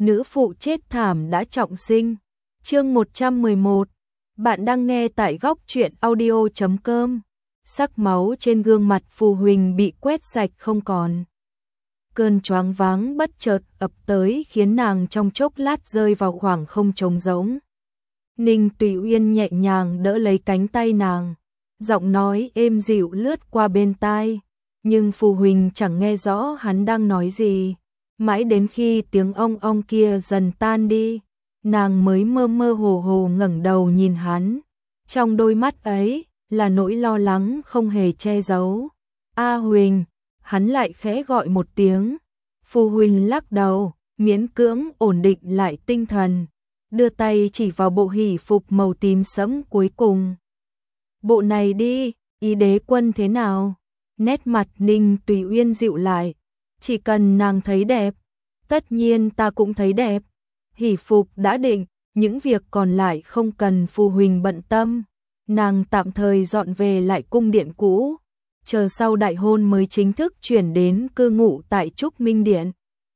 nữ phụ chết thảm đã trọng sinh. Chương 111. Bạn đang nghe tại góc truyện audio.com. Sắc máu trên gương mặt Phù Huỳnh bị quét sạch không còn. Cơn choáng váng bất chợt ập tới khiến nàng trong chốc lát rơi vào khoảng không trống rỗng. Ninh Tùy Uyên nhẹ nhàng đỡ lấy cánh tay nàng, giọng nói êm dịu lướt qua bên tai, nhưng Phù Huỳnh chẳng nghe rõ hắn đang nói gì. Mãi đến khi tiếng ong ong kia dần tan đi, nàng mới mơ mơ hồ hồ ngẩng đầu nhìn hắn. Trong đôi mắt ấy là nỗi lo lắng không hề che giấu. A Huỳnh, hắn lại khẽ gọi một tiếng. Phù Huỳnh lắc đầu, miễn cưỡng ổn định lại tinh thần, đưa tay chỉ vào bộ hỷ phục màu tím sẫm cuối cùng. Bộ này đi, ý đế quân thế nào? Nét mặt Ninh Tùy Uyên dịu lại, chỉ cần nàng thấy đẹp, tất nhiên ta cũng thấy đẹp. Hỷ phục đã định, những việc còn lại không cần Phù Huỳnh bận tâm. Nàng tạm thời dọn về lại cung điện cũ, chờ sau đại hôn mới chính thức chuyển đến cư ngụ tại Trúc Minh Điện.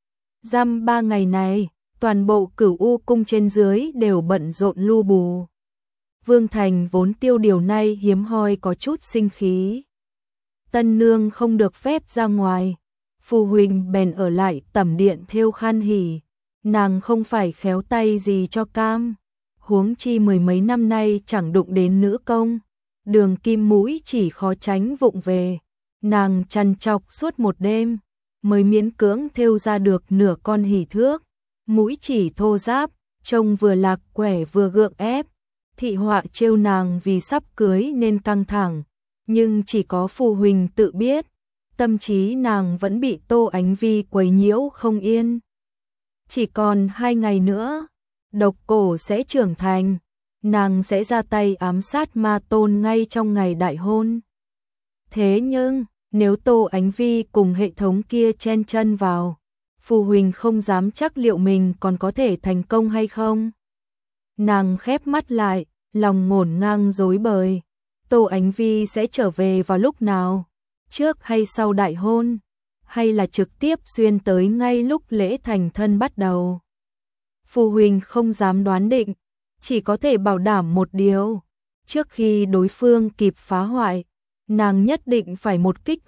Dăm 3 ngày này, toàn bộ Cửu U cung trên dưới đều bận rộn lu bù. Vương Thành vốn tiêu điều nay hiếm hoi có chút sinh khí. Tân nương không được phép ra ngoài, Phù Huỳnh bèn ở lại tẩm điện thêu khăn hỉ. Nàng không phải khéo tay gì cho cam, huống chi mười mấy năm nay chẳng đụng đến nữ công. Đường kim mũi chỉ khó tránh vụng về, nàng trằn trọc suốt một đêm, mới miễn cưỡng thêu ra được nửa con hỉ thước. Mũi chỉ thô ráp, trông vừa lạc quẻ vừa gượng ép. Thị họa trêu nàng vì sắp cưới nên căng thẳng, nhưng chỉ có Phù Huỳnh tự biết, tâm trí nàng vẫn bị Tô Ánh Vi quấy nhiễu không yên. Chỉ còn 2 ngày nữa, độc cổ sẽ trưởng thành, nàng sẽ ra tay ám sát Ma Tôn ngay trong ngày đại hôn. Thế nhưng, nếu Tô Ánh Vi cùng hệ thống kia chen chân vào, Phù Huỳnh không dám chắc liệu mình còn có thể thành công hay không. Nàng khép mắt lại, lòng ngổn ngang rối bời. Tô Ánh Vi sẽ trở về vào lúc nào? Trước hay sau đại hôn? Hay là trực tiếp xuyên tới ngay lúc lễ thành thân bắt đầu? Phù Huỳnh không dám đoán định, chỉ có thể bảo đảm một điều. Trước khi đối phương kịp phá hoại, nàng nhất định phải một kích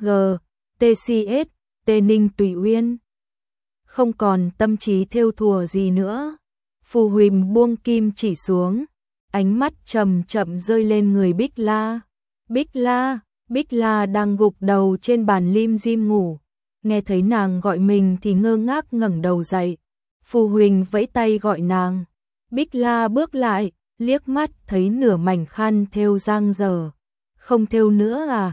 GTCS, Ninh Tùy Uyên. Không còn tâm trí thêu thùa gì nữa. Phù Huỳnh buông kim chỉ xuống, ánh mắt chậm chậm rơi lên người Bích La. Bích La đang gục đầu trên bàn lim dim ngủ, nghe thấy nàng gọi mình thì ngơ ngác ngẩng đầu dậy. Phù Huỳnh vẫy tay gọi nàng. Bích La bước lại, liếc mắt thấy nửa mảnh khăn thêu dang dở. Không thêu nữa à?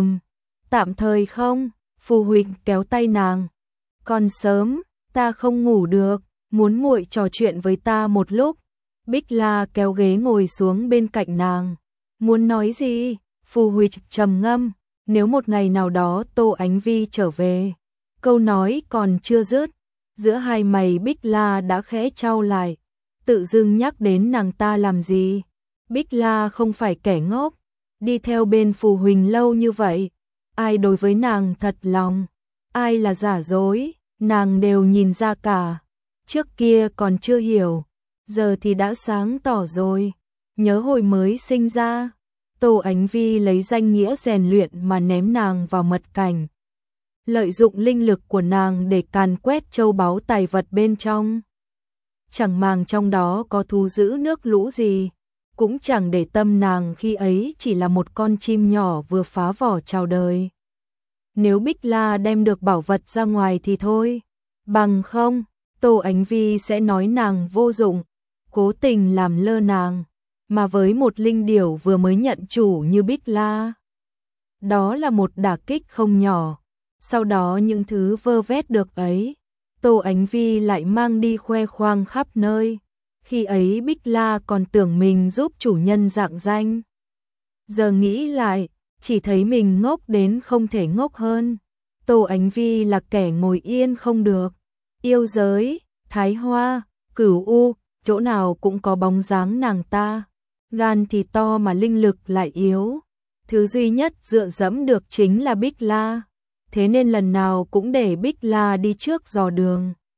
Tạm thời không. Phù Huỳnh kéo tay nàng. Còn sớm, ta không ngủ được, muốn nguội trò chuyện với ta một lúc. Bích La kéo ghế ngồi xuống bên cạnh nàng. Muốn nói gì? Phù Huỳnh trầm ngâm, nếu một ngày nào đó Tô Ánh Vi trở về. Câu nói còn chưa dứt, giữa hai mày Bích La đã khẽ chau lại. Tự dưng nhắc đến nàng ta làm gì? Bích La không phải kẻ ngốc, đi theo bên Phù Huỳnh lâu như vậy, ai đối với nàng thật lòng, ai là giả dối, nàng đều nhìn ra cả. Trước kia còn chưa hiểu, giờ thì đã sáng tỏ rồi. Nhớ hồi mới sinh ra, Tô Ánh Vi lấy danh nghĩa rèn luyện mà ném nàng vào mật cảnh, lợi dụng linh lực của nàng để càn quét châu báu tài vật bên trong. Chẳng màng trong đó có thu giữ nước lũ gì, cũng chẳng để tâm nàng khi ấy chỉ là một con chim nhỏ vừa phá vỏ chào đời. Nếu Bích La đem được bảo vật ra ngoài thì thôi, bằng không, Tô Ánh Vi sẽ nói nàng vô dụng, cố tình làm lơ nàng. Mà với một linh điểu vừa mới nhận chủ như Bích La, đó là một đả kích không nhỏ. Sau đó những thứ vơ vét được ấy, Tô Ánh Vi lại mang đi khoe khoang khắp nơi. Khi ấy Bích La còn tưởng mình giúp chủ nhân rạng danh. Giờ nghĩ lại, chỉ thấy mình ngốc đến không thể ngốc hơn. Tô Ánh Vi là kẻ ngồi yên không được. Yêu giới, Thái Hoa, Cửu U, chỗ nào cũng có bóng dáng nàng ta. Gan thì to mà linh lực lại yếu. Thứ duy nhất dựa dẫm được chính là Bích La. Thế nên lần nào cũng để Bích La đi trước dò đường.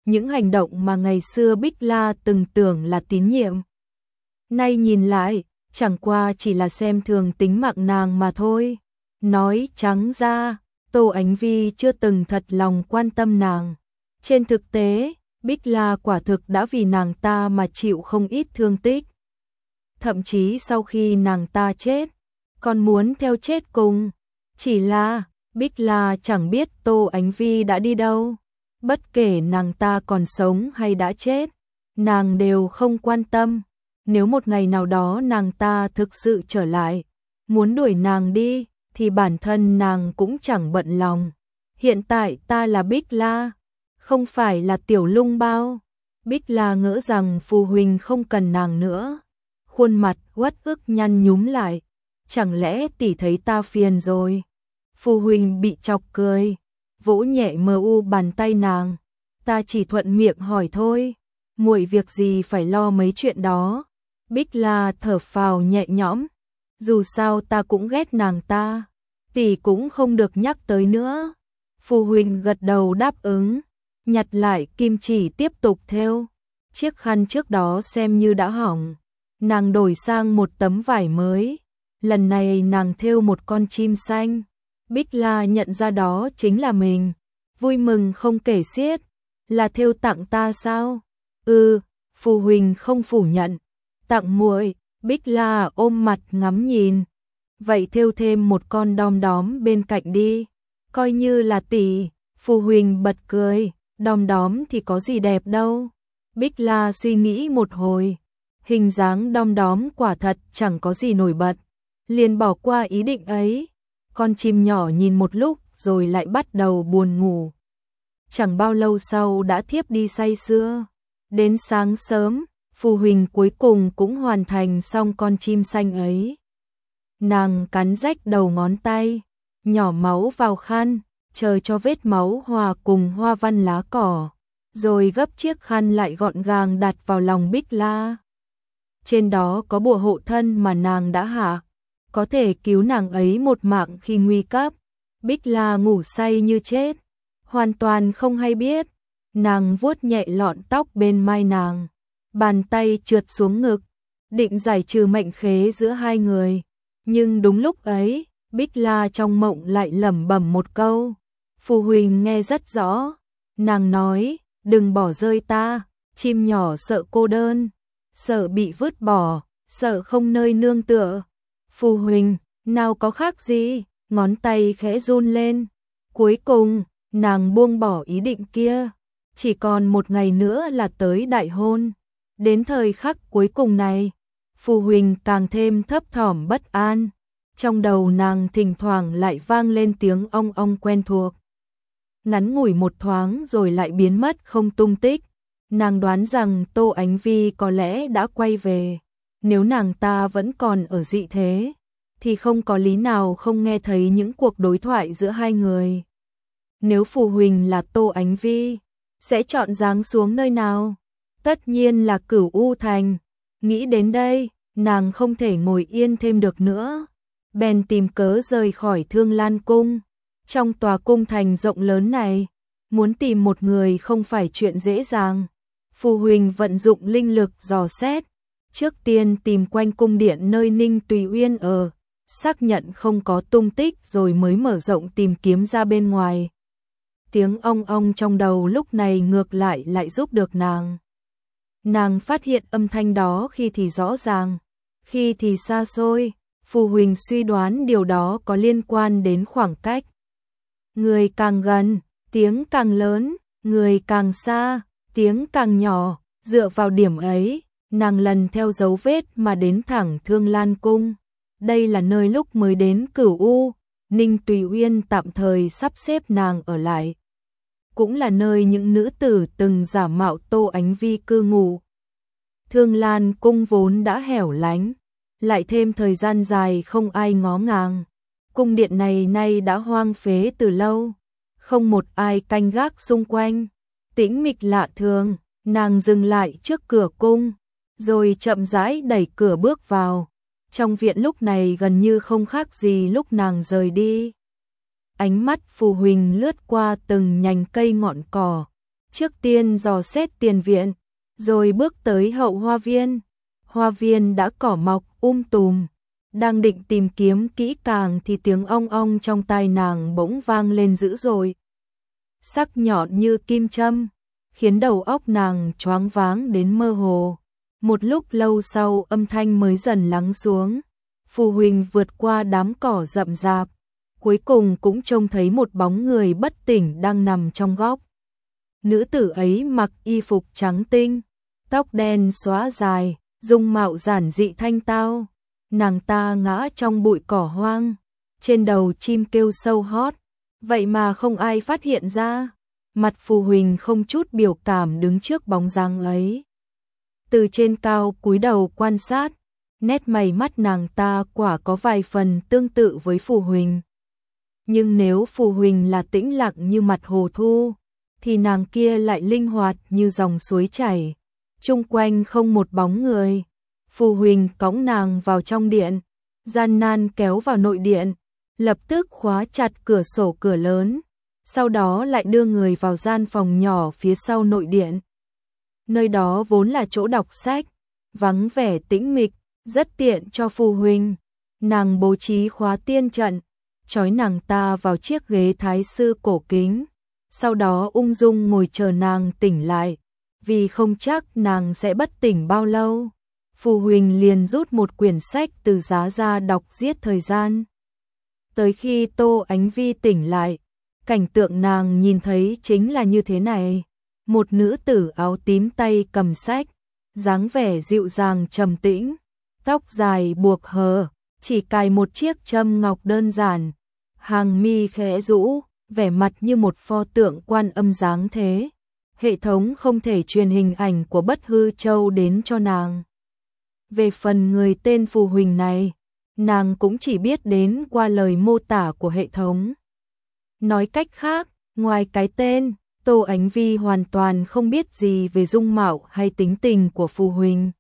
những hành động mà ngày xưa Bích La từng tưởng là tín nhiệm. Nay nhìn lại, chẳng qua chỉ là xem thường tính mạng nàng mà thôi. Nói trắng ra, Tô Ánh Vi chưa từng thật lòng quan tâm nàng. Trên thực tế, Bích La quả thực đã vì nàng ta mà chịu không ít thương tích. Thậm chí sau khi nàng ta chết, còn muốn theo chết cùng. Chỉ là, Bích La chẳng biết Tô Ánh Vi đã đi đâu. Bất kể nàng ta còn sống hay đã chết, nàng đều không quan tâm. Nếu một ngày nào đó nàng ta thực sự trở lại, muốn đuổi nàng đi, thì bản thân nàng cũng chẳng bận lòng. Hiện tại ta là Bích La, không phải là Tiểu Lung Bao. Bích La ngỡ rằng Phù Huỳnh không cần nàng nữa. Khuôn mặt uất ức nhăn nhúm lại. Chẳng lẽ tỷ thấy ta phiền rồi? Phù Huỳnh bị chọc cười, vỗ nhẹ mờ u bàn tay nàng. Ta chỉ thuận miệng hỏi thôi, muội việc gì phải lo mấy chuyện đó. Bích La thở phào nhẹ nhõm. Dù sao ta cũng ghét nàng ta, tỷ cũng không được nhắc tới nữa. Phù Huỳnh gật đầu đáp ứng, nhặt lại kim chỉ tiếp tục thêu. Chiếc khăn trước đó xem như đã hỏng, nàng đổi sang một tấm vải mới. Lần này nàng thêu một con chim xanh. Bích La nhận ra đó chính là mình, vui mừng không kể xiết. Là thêu tặng ta sao? Phù Huỳnh không phủ nhận. Tặng muội. Bích La ôm mặt ngắm nhìn. Vậy thêu thêm một con đom đóm bên cạnh đi, coi như là tỷ. Phù Huỳnh bật cười, đom đóm thì có gì đẹp đâu. Bích La suy nghĩ một hồi, hình dáng đom đóm quả thật chẳng có gì nổi bật, liền bỏ qua ý định ấy. Con chim nhỏ nhìn một lúc rồi lại bắt đầu buồn ngủ. Chẳng bao lâu sau đã thiếp đi say sưa. Đến sáng sớm, Phù Huỳnh cuối cùng cũng hoàn thành xong con chim xanh ấy. Nàng cắn rách đầu ngón tay, nhỏ máu vào khăn, chờ cho vết máu hòa cùng hoa văn lá cỏ, rồi gấp chiếc khăn lại gọn gàng đặt vào lòng Bích La. Trên đó có bùa hộ thân mà nàng đã hạ, có thể cứu nàng ấy một mạng khi nguy cấp. Bích La ngủ say như chết, hoàn toàn không hay biết. Nàng vuốt nhẹ lọn tóc bên mai nàng, bàn tay trượt xuống ngực, định giải trừ mệnh khế giữa hai người. Nhưng đúng lúc ấy, Bích La trong mộng lại lẩm bẩm một câu. Phù Huỳnh nghe rất rõ. Nàng nói, đừng bỏ rơi ta, chim nhỏ sợ cô đơn, sợ bị vứt bỏ, sợ không nơi nương tựa. Phù Huỳnh, nào có khác gì, ngón tay khẽ run lên. Cuối cùng, nàng buông bỏ ý định kia. Chỉ còn một ngày nữa là tới đại hôn. Đến thời khắc cuối cùng này, Phù Huỳnh càng thêm thấp thỏm bất an. Trong đầu nàng thỉnh thoảng lại vang lên tiếng ong ong quen thuộc. Ngắn ngủi một thoáng rồi lại biến mất không tung tích. Nàng đoán rằng Tô Ánh Vi có lẽ đã quay về. Nếu nàng ta vẫn còn ở dị thế, thì không có lý nào không nghe thấy những cuộc đối thoại giữa hai người. Nếu Phù Huỳnh là Tô Ánh Vi, sẽ chọn giáng xuống nơi nào? Tất nhiên là Cửu U Thành. Nghĩ đến đây, nàng không thể ngồi yên thêm được nữa. Bèn tìm cớ rời khỏi Thương Lan Cung. Trong tòa cung thành rộng lớn này, muốn tìm một người không phải chuyện dễ dàng. Phù Huỳnh vận dụng linh lực dò xét. Trước tiên tìm quanh cung điện nơi Ninh Tùy Uyên ở, xác nhận không có tung tích rồi mới mở rộng tìm kiếm ra bên ngoài. Tiếng ong ong trong đầu lúc này ngược lại giúp được nàng. Nàng phát hiện âm thanh đó khi thì rõ ràng, khi thì xa xôi. Phù Huỳnh suy đoán điều đó có liên quan đến khoảng cách. Người càng gần, tiếng càng lớn, người càng xa, tiếng càng nhỏ. Dựa vào điểm ấy, nàng lần theo dấu vết mà đến thẳng Thương Lan Cung. Đây là nơi lúc mới đến Cửu U, Ninh Tùy Uyên tạm thời sắp xếp nàng ở lại. Cũng là nơi những nữ tử từng giả mạo Tô Ánh Vi cư ngụ. Thương Lan Cung vốn đã hẻo lánh, lại thêm thời gian dài không ai ngó ngàng. Cung điện này nay đã hoang phế từ lâu, không một ai canh gác xung quanh. Tĩnh mịch lạ thường, nàng dừng lại trước cửa cung, rồi chậm rãi đẩy cửa bước vào. Trong viện lúc này gần như không khác gì lúc nàng rời đi. Ánh mắt Phù Huỳnh lướt qua từng nhành cây ngọn cỏ, trước tiên dò xét tiền viện, rồi bước tới hậu hoa viên. Hoa viên đã cỏ mọc tùm, đang định tìm kiếm kỹ càng thì tiếng ong ong trong tai nàng bỗng vang lên dữ dội. Sắc nhọn như kim châm, khiến đầu óc nàng choáng váng đến mơ hồ. Một lúc lâu sau âm thanh mới dần lắng xuống. Phù Huỳnh vượt qua đám cỏ rậm rạp, cuối cùng cũng trông thấy một bóng người bất tỉnh đang nằm trong góc. Nữ tử ấy mặc y phục trắng tinh, tóc đen xõa dài, dung mạo giản dị thanh tao. Nàng ta ngã trong bụi cỏ hoang, trên đầu chim kêu sâu hót, vậy mà không ai phát hiện ra. Mặt Phù Huỳnh không chút biểu cảm đứng trước bóng dáng ấy. Từ trên cao cúi đầu quan sát, nét mày mắt nàng ta quả có vài phần tương tự với Phù Huỳnh. Nhưng nếu Phù Huỳnh là tĩnh lặng như mặt hồ thu, thì nàng kia lại linh hoạt như dòng suối chảy, chung quanh không một bóng người. Phù Huỳnh cõng nàng vào trong điện, gian nan kéo vào nội điện, lập tức khóa chặt cửa sổ cửa lớn, sau đó lại đưa người vào gian phòng nhỏ phía sau nội điện. Nơi đó vốn là chỗ đọc sách, vắng vẻ tĩnh mịch, rất tiện cho Phù Huỳnh. Nàng bố trí khóa tiên trận, trói nàng ta vào chiếc ghế thái sư cổ kính, sau đó ung dung ngồi chờ nàng tỉnh lại, vì không chắc nàng sẽ bất tỉnh bao lâu. Phù Huỳnh liền rút một quyển sách từ giá ra đọc giết thời gian. Tới khi Tô Ánh Vi tỉnh lại, cảnh tượng nàng nhìn thấy chính là như thế này. Một nữ tử áo tím tay cầm sách, dáng vẻ dịu dàng trầm tĩnh, tóc dài buộc hờ, chỉ cài một chiếc châm ngọc đơn giản, hàng mi khẽ rũ, vẻ mặt như một pho tượng Quan Âm dáng thế. Hệ thống không thể truyền hình ảnh của Bất Hư Châu đến cho nàng. Về phần người tên Phù Huỳnh này, nàng cũng chỉ biết đến qua lời mô tả của hệ thống. Nói cách khác, ngoài cái tên, Tô Ánh Vi hoàn toàn không biết gì về dung mạo hay tính tình của Phù Huỳnh.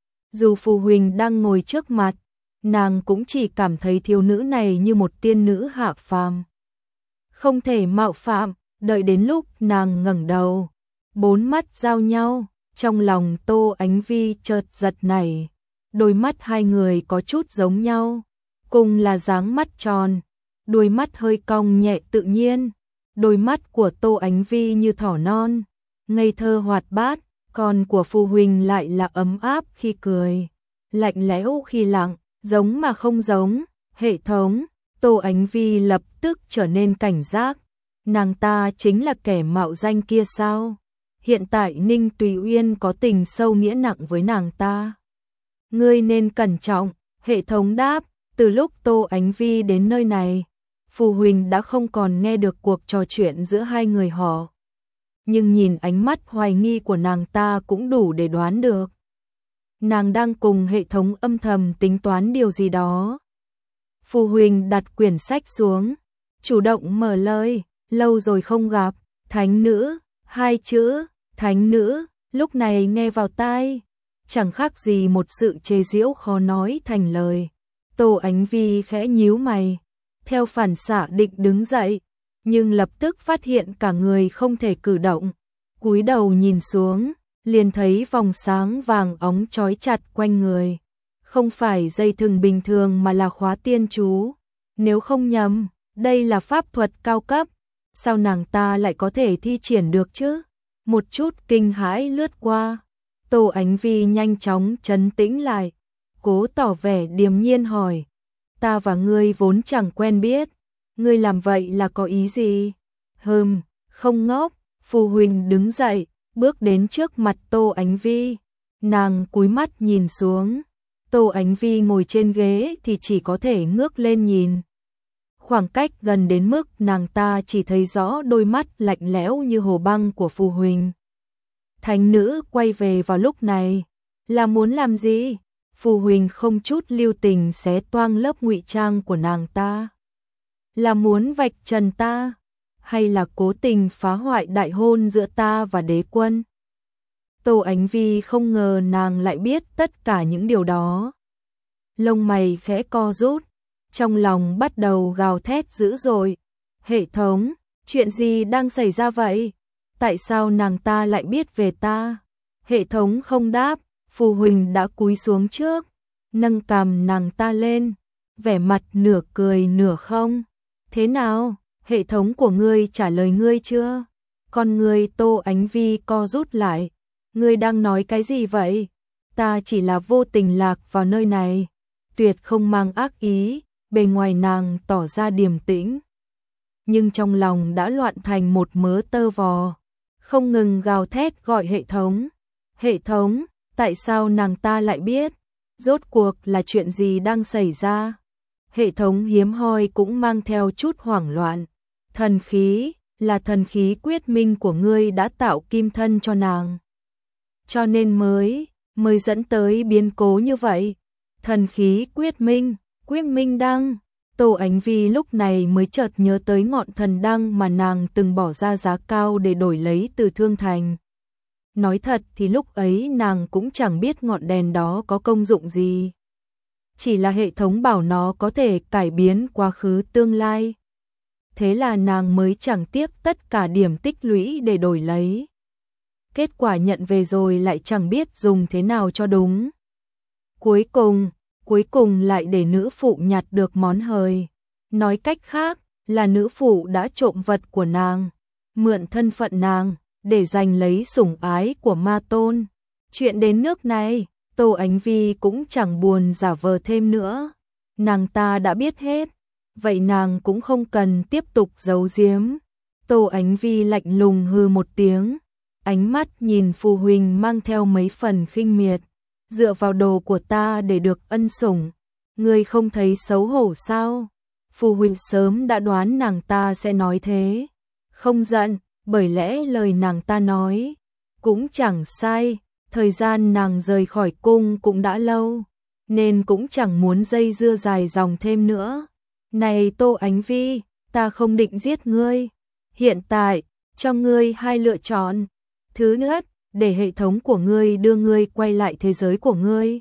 Dù Phù Huỳnh đang ngồi trước mặt, nàng cũng chỉ cảm thấy thiếu nữ này như một tiên nữ hạ phàm. Không thể mạo phạm, đợi đến lúc nàng ngẩng đầu, bốn mắt giao nhau, trong lòng Tô Ánh Vi chợt giật nảy. Đôi mắt hai người có chút giống nhau, cùng là dáng mắt tròn, đuôi mắt hơi cong nhẹ tự nhiên. Đôi mắt của Tô Ánh Vi như thỏ non, ngây thơ hoạt bát, còn của Phù Huỳnh lại là ấm áp khi cười, lạnh lẽo khi lặng, giống mà không giống. Hệ thống, Tô Ánh Vi lập tức trở nên cảnh giác. Nàng ta chính là kẻ mạo danh kia sao? Hiện tại Ninh Tùy Uyên có tình sâu nghĩa nặng với nàng ta. Ngươi nên cẩn trọng, hệ thống đáp. Từ lúc Tô Ánh Vi đến nơi này, Phù Huỳnh đã không còn nghe được cuộc trò chuyện giữa hai người họ. Nhưng nhìn ánh mắt hoài nghi của nàng ta cũng đủ để đoán được. Nàng đang cùng hệ thống âm thầm tính toán điều gì đó. Phù Huỳnh đặt quyển sách xuống, chủ động mở lời, lâu rồi không gặp, thánh nữ, hai chữ, thánh nữ, lúc này nghe vào tai, chẳng khác gì một sự chế giễu khó nói thành lời. Tô Ánh Vi khẽ nhíu mày, theo phản xạ định đứng dậy, nhưng lập tức phát hiện cả người không thể cử động. Cúi đầu nhìn xuống, liền thấy vòng sáng vàng óng trói chặt quanh người. Không phải dây thừng bình thường mà là khóa tiên chú. Nếu không nhầm, đây là pháp thuật cao cấp. Sao nàng ta lại có thể thi triển được chứ? Một chút kinh hãi lướt qua. Tô Ánh Vi nhanh chóng trấn tĩnh lại, cố tỏ vẻ điềm nhiên hỏi. Ta và ngươi vốn chẳng quen biết, ngươi làm vậy là có ý gì? Không ngốc. Phù Huỳnh đứng dậy, bước đến trước mặt Tô Ánh Vi. Nàng cúi mắt nhìn xuống. Tô Ánh Vi ngồi trên ghế thì chỉ có thể ngước lên nhìn. Khoảng cách gần đến mức nàng ta chỉ thấy rõ đôi mắt lạnh lẽo như hồ băng của Phù Huỳnh. Thánh nữ quay về vào lúc này, là muốn làm gì? Phù Huỳnh không chút lưu tình xé toang lớp ngụy trang của nàng ta. Là muốn vạch trần ta, hay là cố tình phá hoại đại hôn giữa ta và đế quân? Tô Ánh Vi không ngờ nàng lại biết tất cả những điều đó. Lông mày khẽ co rút, trong lòng bắt đầu gào thét dữ dội. Hệ thống, chuyện gì đang xảy ra vậy? tại sao nàng ta lại biết về ta? Hệ thống không đáp, Phù Huỳnh đã cúi xuống trước, nâng cằm nàng ta lên, vẻ mặt nửa cười nửa không. Thế nào, hệ thống của ngươi trả lời ngươi chưa? Con ngươi Tô Ánh Vi co rút lại, ngươi đang nói cái gì vậy? Ta chỉ là vô tình lạc vào nơi này, tuyệt không mang ác ý, bề ngoài nàng tỏ ra điềm tĩnh. Nhưng trong lòng đã loạn thành một mớ tơ vò, không ngừng gào thét gọi hệ thống. Hệ thống, tại sao nàng ta lại biết? Rốt cuộc là chuyện gì đang xảy ra? Hệ thống hiếm hoi cũng mang theo chút hoảng loạn. Thần khí, là thần khí quyết minh của ngươi đã tạo kim thân cho nàng. Cho nên mới dẫn tới biến cố như vậy. Thần khí quyết minh đăng. Tô Ánh Vi lúc này mới chợt nhớ tới ngọn thần đăng mà nàng từng bỏ ra giá cao để đổi lấy từ Thương Thành. Nói thật thì lúc ấy nàng cũng chẳng biết ngọn đèn đó có công dụng gì. Chỉ là hệ thống bảo nó có thể cải biến quá khứ tương lai. Thế là nàng mới chẳng tiếc tất cả điểm tích lũy để đổi lấy. Kết quả nhận về rồi lại chẳng biết dùng thế nào cho đúng. Cuối cùng lại để nữ phụ nhặt được món hời. Nói cách khác là nữ phụ đã trộm vật của nàng, mượn thân phận nàng để giành lấy sủng ái của ma tôn. Chuyện đến nước này, Tô Ánh Vi cũng chẳng buồn giả vờ thêm nữa. Nàng ta đã biết hết, vậy nàng cũng không cần tiếp tục giấu giếm. Tô Ánh Vi lạnh lùng hừ một tiếng, ánh mắt nhìn Phù Huỳnh mang theo mấy phần khinh miệt. Dựa vào đồ của ta để được ân sủng, ngươi không thấy xấu hổ sao? Phù Huỳnh sớm đã đoán nàng ta sẽ nói thế. Không giận, bởi lẽ lời nàng ta nói cũng chẳng sai, thời gian nàng rời khỏi cung cũng đã lâu, nên cũng chẳng muốn dây dưa dài dòng thêm nữa. Này Tô Ánh Vi, ta không định giết ngươi. Hiện tại, cho ngươi hai lựa chọn. Thứ nhất, để hệ thống của ngươi đưa ngươi quay lại thế giới của ngươi.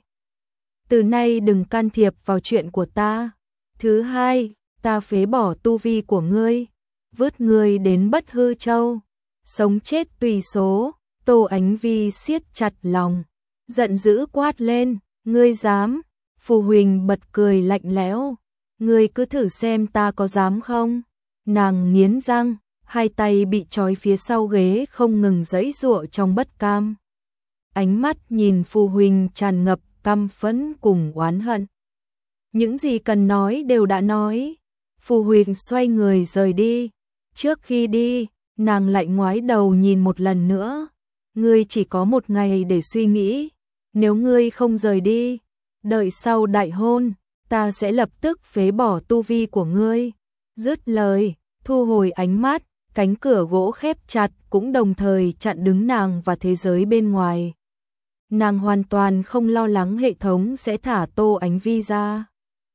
Từ nay đừng can thiệp vào chuyện của ta. Thứ hai, ta phế bỏ tu vi của ngươi, vứt ngươi đến Bất Hư Châu. Sống chết tùy số. Tô Ánh Vi siết chặt lòng, giận dữ quát lên, ngươi dám? Phù Huỳnh bật cười lạnh lẽo, ngươi cứ thử xem ta có dám không? Nàng nghiến răng, hai tay bị trói phía sau ghế không ngừng giãy giụa trong bất cam. Ánh mắt nhìn Phù Huỳnh tràn ngập căm phẫn cùng oán hận. Những gì cần nói đều đã nói. Phù Huỳnh xoay người rời đi. Trước khi đi, nàng lại ngoái đầu nhìn một lần nữa. Ngươi chỉ có một ngày để suy nghĩ. Nếu ngươi không rời đi, đợi sau đại hôn, ta sẽ lập tức phế bỏ tu vi của ngươi. Dứt lời, thu hồi ánh mắt, cánh cửa gỗ khép chặt cũng đồng thời chặn đứng nàng và thế giới bên ngoài. Nàng hoàn toàn không lo lắng hệ thống sẽ thả Tô Ánh Vi ra.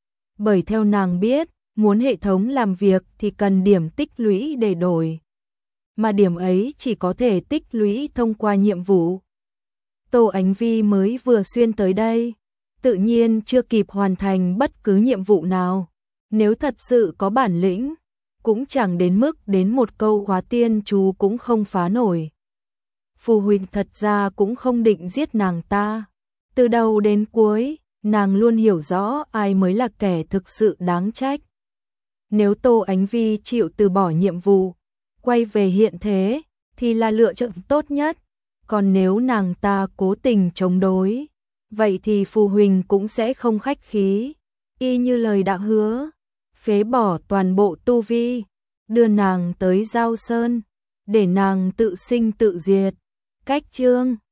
Bởi theo nàng biết, muốn hệ thống làm việc thì cần điểm tích lũy để đổi. Mà điểm ấy chỉ có thể tích lũy thông qua nhiệm vụ. Tô Ánh Vi mới vừa xuyên tới đây, tự nhiên chưa kịp hoàn thành bất cứ nhiệm vụ nào. Nếu thật sự có bản lĩnh, cũng chẳng đến mức đến một câu khóa tiên chú cũng không phá nổi. Phù Huỳnh thật ra cũng không định giết nàng ta. Từ đầu đến cuối, nàng luôn hiểu rõ ai mới là kẻ thực sự đáng trách. Nếu Tô Ánh Vi chịu từ bỏ nhiệm vụ, quay về hiện thế, thì là lựa chọn tốt nhất. Còn nếu nàng ta cố tình chống đối, vậy thì Phù Huỳnh cũng sẽ không khách khí. Y như lời đã hứa, phế bỏ toàn bộ tu vi, đưa nàng tới Giao Sơn, để nàng tự sinh tự diệt. Cách chương